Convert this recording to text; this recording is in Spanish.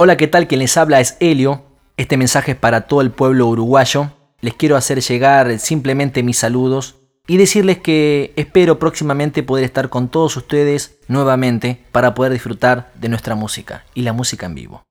Hola, ¿qué tal? Quien les habla es Helio. Este mensaje es para todo el pueblo uruguayo. Les quiero hacer llegar simplemente mis saludos y decirles que espero próximamente poder estar con todos ustedes nuevamente para poder disfrutar de nuestra música y la música en vivo.